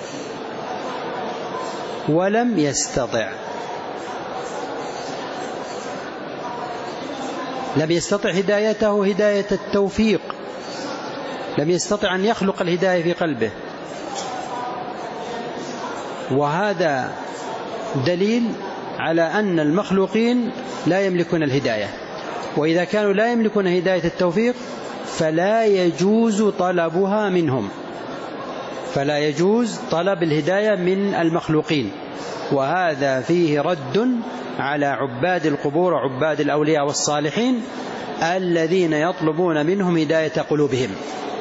ولم يستطع لم يستطع هدايته هداية التوفيق، لم يستطع أن يخلق الهداية في قلبه. وهذا دليل على أن المخلوقين لا يملكون الهداية، وإذا كانوا لا يملكون هداية التوفيق فلا يجوز طلبها منهم، فلا يجوز طلب الهداية من المخلوقين. وهذا فيه رد على عباد القبور وعباد الأولياء والصالحين الذين يطلبون منهم هداية قلوبهم.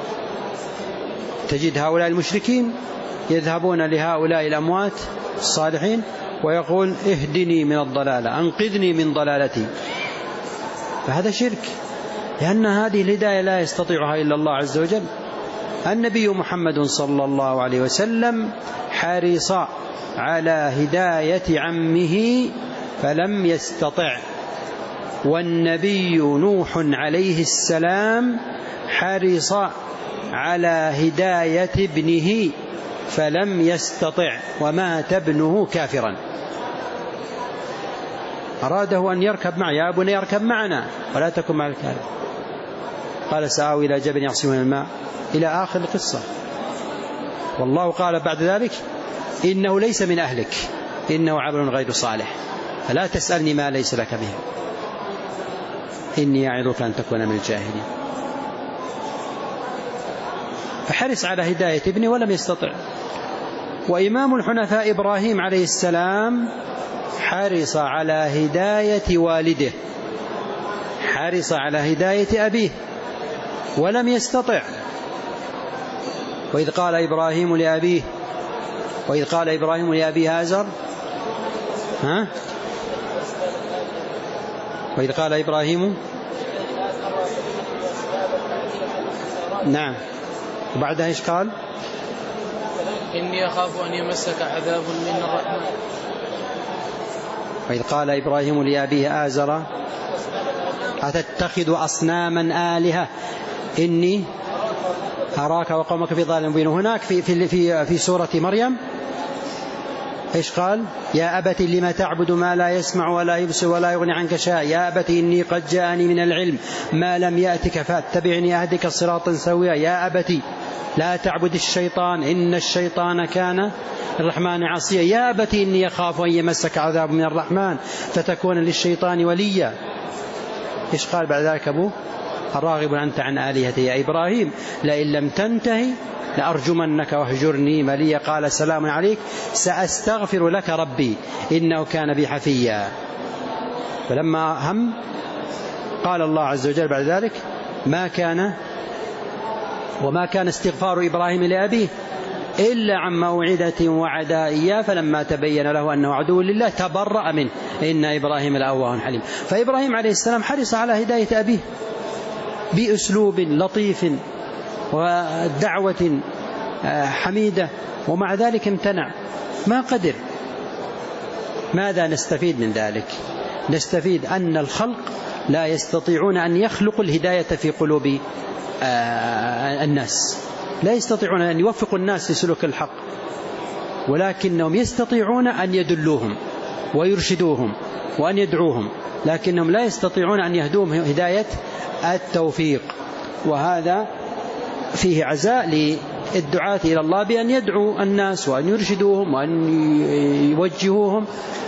تجد هؤلاء المشركين يذهبون لهؤلاء الأموات الصالحين ويقول اهدني من الضلالة، أنقذني من ضلالتي. فهذا شرك، لأن هذه الهداية لا يستطيعها إلا الله عز وجل. النبي محمد صلى الله عليه وسلم حرص على هداية عمه فلم يستطع، والنبي نوح عليه السلام حرص على هداية ابنه فلم يستطع ومات ابنه كافرا. أراده أن يركب معه، يا بني يركب معنا ولا تكن مع الكافرين، قال سآوي إلى جبل يعصمني من الماء إلى آخر القصة. والله قال بعد ذلك إنه ليس من أهلك إنه عمل غير صالح فلا تسألني ما ليس لك به إني أعظك أن تكون من الجاهلين. فحرص على هداية ابنه ولم يستطع. وإمام الحنفاء إبراهيم عليه السلام حرص على هداية والده، حرص على هداية أبيه ولم يستطع. وإذ قال إبراهيم لأبيه وإذ قال إبراهيم لأبيه آزر ها وإذ قال إبراهيم نعم وبعدها إيش قال؟ إني أخاف أن يمسك عذاب من الرحمن. وإذ قال إبراهيم لأبيه آزر أتتخذ أصناما آلهة إني أراك وقومك في ضلال مبين. هناك في في في في سورة مريم إيش قال؟ يا أبت لما تعبد ما لا يسمع ولا يبصر ولا يغني عنك شيئا يا أبت إني قد جاءني من العلم ما لم يأتك فاتبعني أهدك صراطا سويا يا أبت لا تعبد الشيطان إن الشيطان كان الرحمن عصيا يا أبت إني أخاف أن يمسك عذاب من الرحمن فتكون للشيطان وليا. إيش قال بعد ذلك أبوه؟ الراغب أنت عن آلهتي يا إبراهيم لئن لم تنتهي لأرجمنك واهجرني مليا قال سلام عليك سأستغفر لك ربي إنه كان بي حفيا. فلما هم قال الله عز وجل بعد ذلك ما كان وما كان استغفار إبراهيم لأبيه إلا عن موعدة وعدا إياه فلما تبين له أنه عدو لله تبرأ منه إن إبراهيم لأواه حليم. فإبراهيم عليه السلام حرص على هداية أبيه بأسلوب لطيف ودعوة حميدة ومع ذلك امتنع ما قدر. ماذا نستفيد من ذلك؟ نستفيد أن الخلق لا يستطيعون أن يخلقوا الهداية في قلوب الناس، لا يستطيعون أن يوفقوا الناس لسلوك الحق، ولكنهم يستطيعون أن يدلوهم ويرشدوهم وأن يدعوهم، لكنهم لا يستطيعون أن يهدوهم هداية التوفيق. وهذا فيه عزاء للدعاة إلى الله بأن يدعوا الناس وأن يرشدوهم وأن يوجهوهم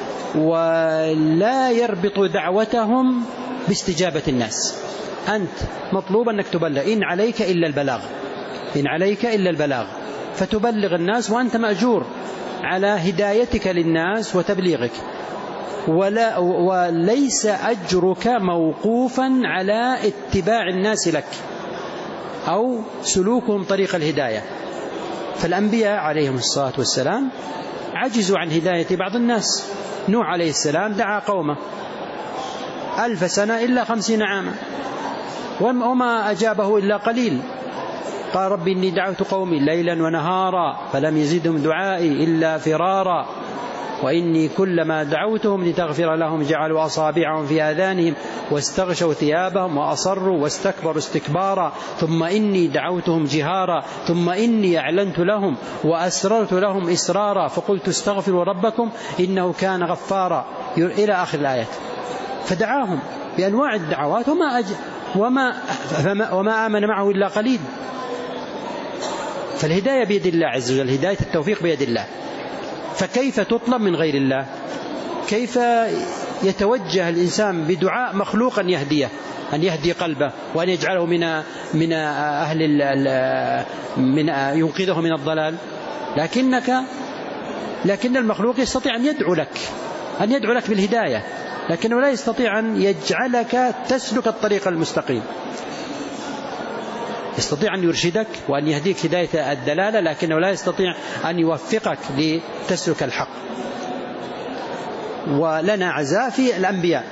ولا يربطوا دعوتهم باستجابة الناس. أنت مطلوب أنك تبلغ إن عليك إلا البلاغ إن عليك إلا البلاغ فتبلغ الناس وأنت مأجور على هدايتك للناس وتبليغك، ولا وليس أجرك موقوفا على اتباع الناس لك أو سلوكهم طريق الهداية. فالأنبياء عليهم الصلاة والسلام عجزوا عن هداية بعض الناس. نوح عليه السلام دعا قومه ألف سنة إلا خمسين عاما وما أجابه إلا قليل. قال رب إني دعوت قومي ليلا ونهارا فلم يزدهم دعائي إلا فرارا وإني كلما دعوتهم لتغفر لهم جعلوا أصابعهم في آذانهم واستغشوا ثيابهم وأصروا واستكبروا استكبارا ثم إني دعوتهم جهارا ثم إني أعلنت لهم وأسررت لهم إسرارا فقلت استغفروا ربكم إنه كان غفارا إلى آخر الآيات. فدعاهم بأنواع الدعوات وما, أج... وما... وما آمن معه إلا قليل. فالهداية بيد الله عز وجل، هداية التوفيق بيد الله، فكيف تطلب من غير الله؟ كيف يتوجه الإنسان بدعاء مخلوق أن يهديه أن يهدي قلبه وأن يجعله من من أهل من ينقذه من الضلال؟ لكنك لكن المخلوق يستطيع أن يدعو لك أن يدعو لك بالهداية، لكنه لا يستطيع أن يجعلك تسلك الطريق المستقيم. يستطيع أن يرشدك وأن يهديك هداية الدلالة، لكنه لا يستطيع أن يوفقك لتسلك الحق. ولنا عزاء في الأنبياء.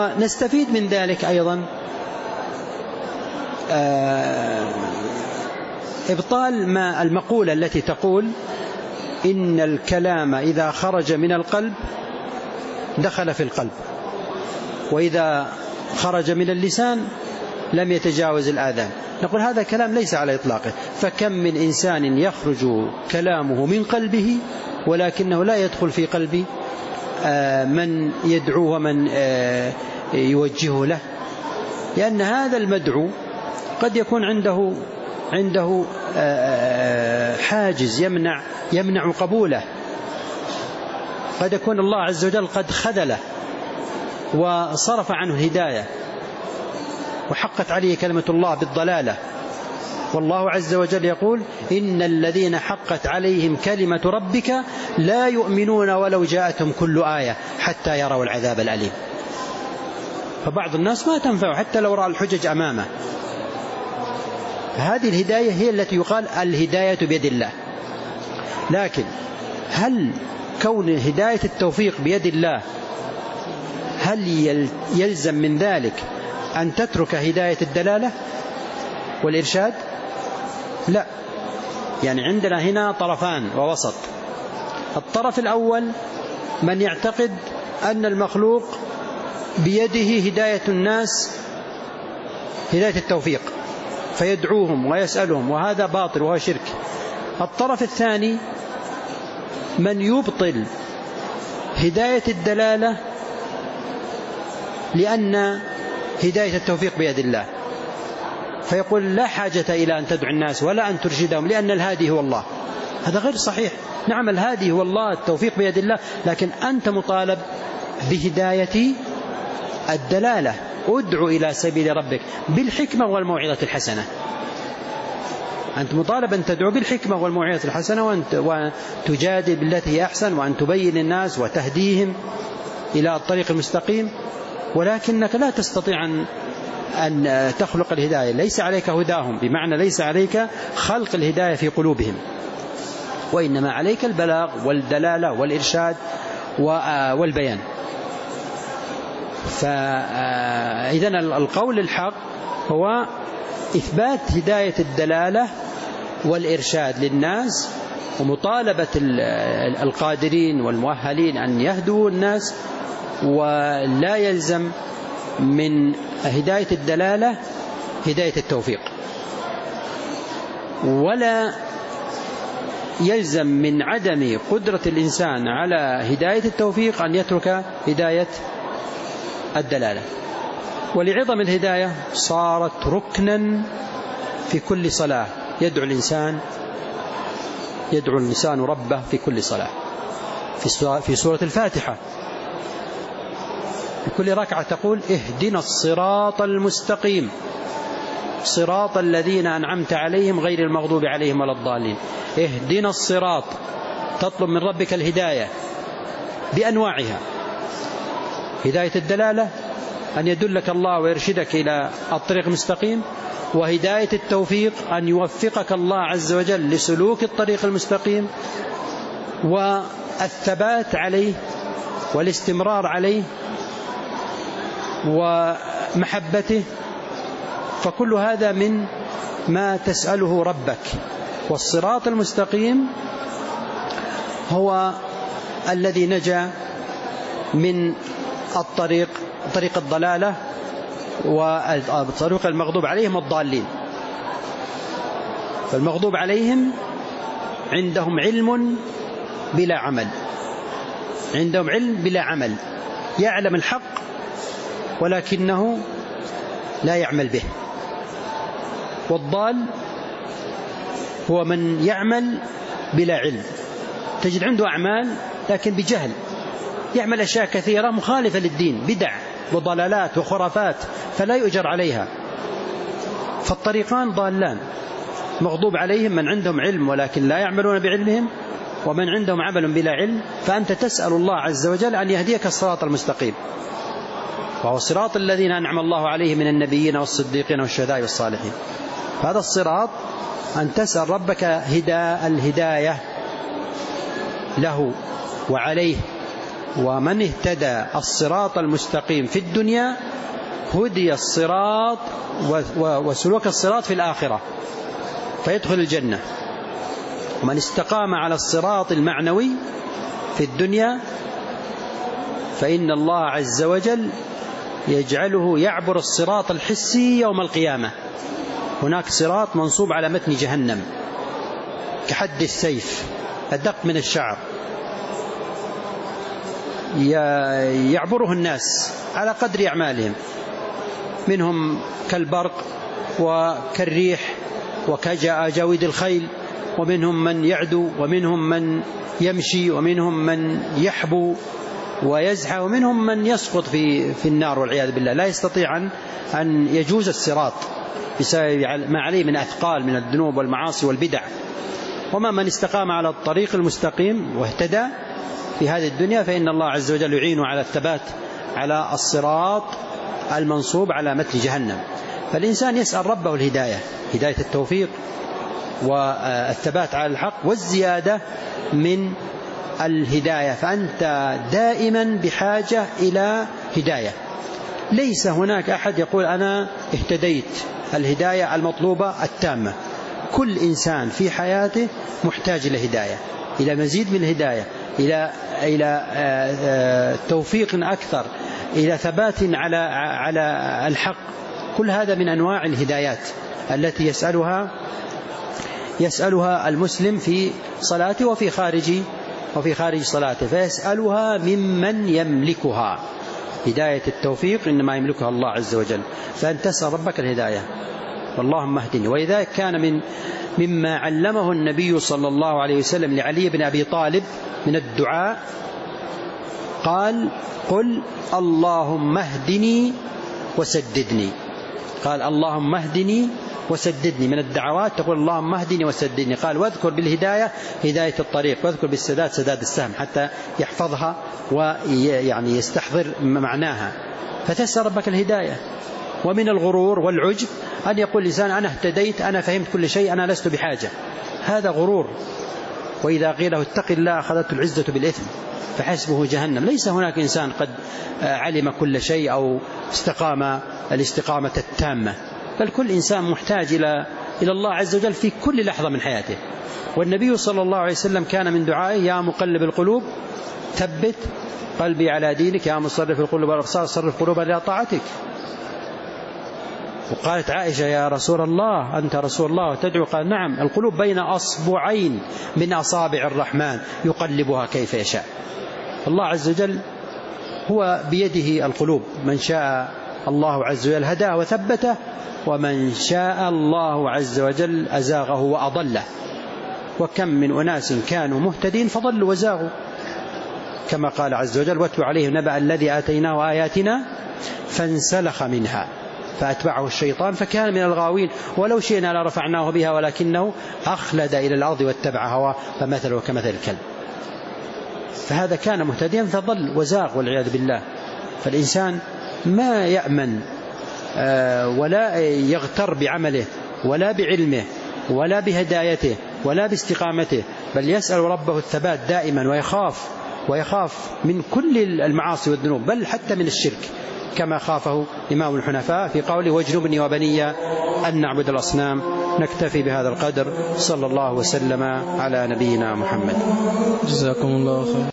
ونستفيد من ذلك أيضا إبطال ما المقولة التي تقول إن الكلام إذا خرج من القلب دخل في القلب، وإذا خرج من اللسان لم يتجاوز الآذان. نقول هذا كلام ليس على إطلاقه، فكم من إنسان يخرج كلامه من قلبه ولكنه لا يدخل في قلب من يدعوه ومن يوجهه له، لأن هذا المدعو قد يكون عنده عنده حاجز يمنع يمنع قبوله، قد يكون الله عز وجل قد خذله وصرف عنه الهداية وحقت عليه كلمة الله بالضلالة. والله عز وجل يقول إن الذين حقت عليهم كلمة ربك لا يؤمنون ولو جاءتهم كل آية حتى يروا العذاب الأليم. فبعض الناس ما تنفع حتى لو رأى الحجج أمامه. هذه الهداية هي التي يقال الهداية بيد الله. لكن هل كون هداية التوفيق بيد الله هل يلزم من ذلك أن تترك هداية الدلالة والإرشاد؟ لا. يعني عندنا هنا طرفان ووسط. الطرف الأول من يعتقد أن المخلوق بيده هداية الناس هداية التوفيق فيدعوهم ويسألهم، وهذا باطل وهو شرك. الطرف الثاني من يبطل هداية الدلالة لأن هداية التوفيق بيد الله، فيقول لا حاجة إلى أن تدعو الناس ولا أن ترشدهم لأن الهادي هو الله. هذا غير صحيح. نعم الهادي هو الله، التوفيق بيد الله، لكن أنت مطالب بهداية الدلالة. ادعو إلى سبيل ربك بالحكمة والموعظة الحسنة. أنت مطالب أن تدعو بالحكمة والموعظة الحسنة وأن تجادل بالتي هي أحسن وأن تبين الناس وتهديهم إلى الطريق المستقيم، ولكنك لا تستطيع أن أن تخلق الهداية. ليس عليك هداهم، بمعنى ليس عليك خلق الهداية في قلوبهم، وإنما عليك البلاغ والدلالة والإرشاد والبيان. فإذن القول الحق هو إثبات هداية الدلالة والإرشاد للناس، ومطالبة القادرين والمؤهلين أن يهدوا الناس، ولا يلزم من هداية الدلالة هداية التوفيق، ولا يلزم من عدم قدرة الإنسان على هداية التوفيق أن يترك هداية الدلالة. ولعظم الهداية صارت ركنا في كل صلاة يدعو الإنسان يدعو الإنسان ربه في كل صلاة. في سورة الفاتحة في كل ركعة تقول اهدنا الصراط المستقيم صراط الذين أنعمت عليهم غير المغضوب عليهم ولا الضالين. اهدنا الصراط، تطلب من ربك الهداية بأنواعها. هداية الدلالة أن يدلك الله ويرشدك إلى الطريق المستقيم، وهداية التوفيق أن يوفقك الله عز وجل لسلوك الطريق المستقيم والثبات عليه والاستمرار عليه ومحبته. فكل هذا من ما تسأله ربك. والصراط المستقيم هو الذي نجا من الطريق طريق الضلالة وطريق المغضوب عليهم الضالين. فالمغضوب عليهم عندهم علم بلا عمل، عندهم علم بلا عمل، يعلم الحق ولكنه لا يعمل به. والضال هو من يعمل بلا علم، تجد عنده أعمال لكن بجهل، يعمل أشياء كثيرة مخالفة للدين، بدع وضلالات وخرافات، فلا يؤجر عليها. فالطريقان ضالان. مغضوب عليهم من عندهم علم ولكن لا يعملون بعلمهم، ومن عندهم عمل بلا علم. فأنت تسأل الله عز وجل أن يهديك الصراط المستقيم، وهو صراط الذين أنعم الله عليهم من النبيين والصديقين والشهداء والصالحين. هذا الصراط أن تسأل ربك هداء الهداية له وعليه. ومن اهتدى الصراط المستقيم في الدنيا هدي الصراط وسلوك الصراط في الآخرة. فيدخل الجنة. ومن استقام على الصراط المعنوي في الدنيا فإن الله عز وجل يجعله يعبر الصراط الحسي يوم القيامة. هناك صراط منصوب على متن جهنم كحد السيف أدق من الشعر، يعبره الناس على قدر أعمالهم، منهم كالبرق وكالريح وكجاويد الخيل، ومنهم من يعدو، ومنهم من يمشي، ومنهم من يحبو ويزحى، ومنهم من يسقط في في النار والعياذ بالله، لا يستطيع أن يجوز الصراط بسبب ما عليه من أثقال من الذنوب والمعاصي والبدع. وما من استقام على الطريق المستقيم واهتدى في هذه الدنيا فإن الله عز وجل يعينه على الثبات على الصراط المنصوب على متن جهنم. فالإنسان يسأل ربه الهداية، هداية التوفيق والثبات على الحق والزيادة من الهداية، فأنت دائما بحاجة إلى هداية. ليس هناك أحد يقول أنا اهتديت الهداية المطلوبة التامة. كل إنسان في حياته محتاج إلى هداية، إلى مزيد من الهداية، إلى إلى توفيق أكثر، إلى ثبات على على الحق. كل هذا من أنواع الهدايات التي يسألها يسألها المسلم في صلاته وفي خارج وفي خارج صلاته، فيسألها ممن يملكها. هداية التوفيق إنما يملكها الله عز وجل، فأن تسأل ربك الهداية، اللهم اهدني. ولذلك كان من مما علمه النبي صلى الله عليه وسلم لعلي بن أبي طالب من الدعاء، قال قل اللهم اهدني وسددني. قال اللهم اهدني وسددني، من الدعوات تقول اللهم اهدني وسددني. قال واذكر بالهداية هداية الطريق، واذكر بالسداد سداد السهم، حتى يحفظها ويعني يستحضر معناها. فتسأل ربك الهداية. ومن الغرور والعجب أن يقول الإنسان أنا اهتديت، أنا فهمت كل شيء، أنا لست بحاجة. هذا غرور. وإذا قيل له اتق الله أخذته العزة بالإثم فحسبه جهنم. ليس هناك إنسان قد علم كل شيء أو استقام الاستقامة التامة، بل كل إنسان محتاج إلى إلى الله عز وجل في كل لحظة من حياته. والنبي صلى الله عليه وسلم كان من دعائه يا مقلب القلوب ثبت قلبي على دينك، يا مصرف القلوب والأبصار صرف قلوبنا إلى طاعتك. وقالت عائشة يا رسول الله أنت رسول الله وتدعو؟ قال نعم، القلوب بين أصبعين من أصابع الرحمن يقلبها كيف يشاء. الله عز وجل هو بيده القلوب، من شاء الله عز وجل هداه وثبته، ومن شاء الله عز وجل أزاغه وأضله. وكم من أناس كانوا مهتدين فضلوا وزاغوا، كما قال عز وجل واتل عليهم نبأ الذي آتيناه آياتنا فانسلخ منها فأتبعه الشيطان فكان من الغاوين ولو شئنا لرفعناه بها ولكنه أخلد إلى الأرض واتبع هواه فمثله كمثل الكلب. فهذا كان مهتديا فضل وزاغ والعياذ بالله. فالإنسان ما يأمن ولا يغتر بعمله ولا بعلمه ولا بهدايته ولا باستقامته، بل يسأل ربه الثبات دائما، ويخاف ويخاف من كل المعاصي والذنوب، بل حتى من الشرك كما خافه إمام الحنفاء في قوله واجنبني وبني أن نعبد الأصنام. نكتفي بهذا القدر. صلى الله وسلم على نبينا محمد. جزاكم الله خير.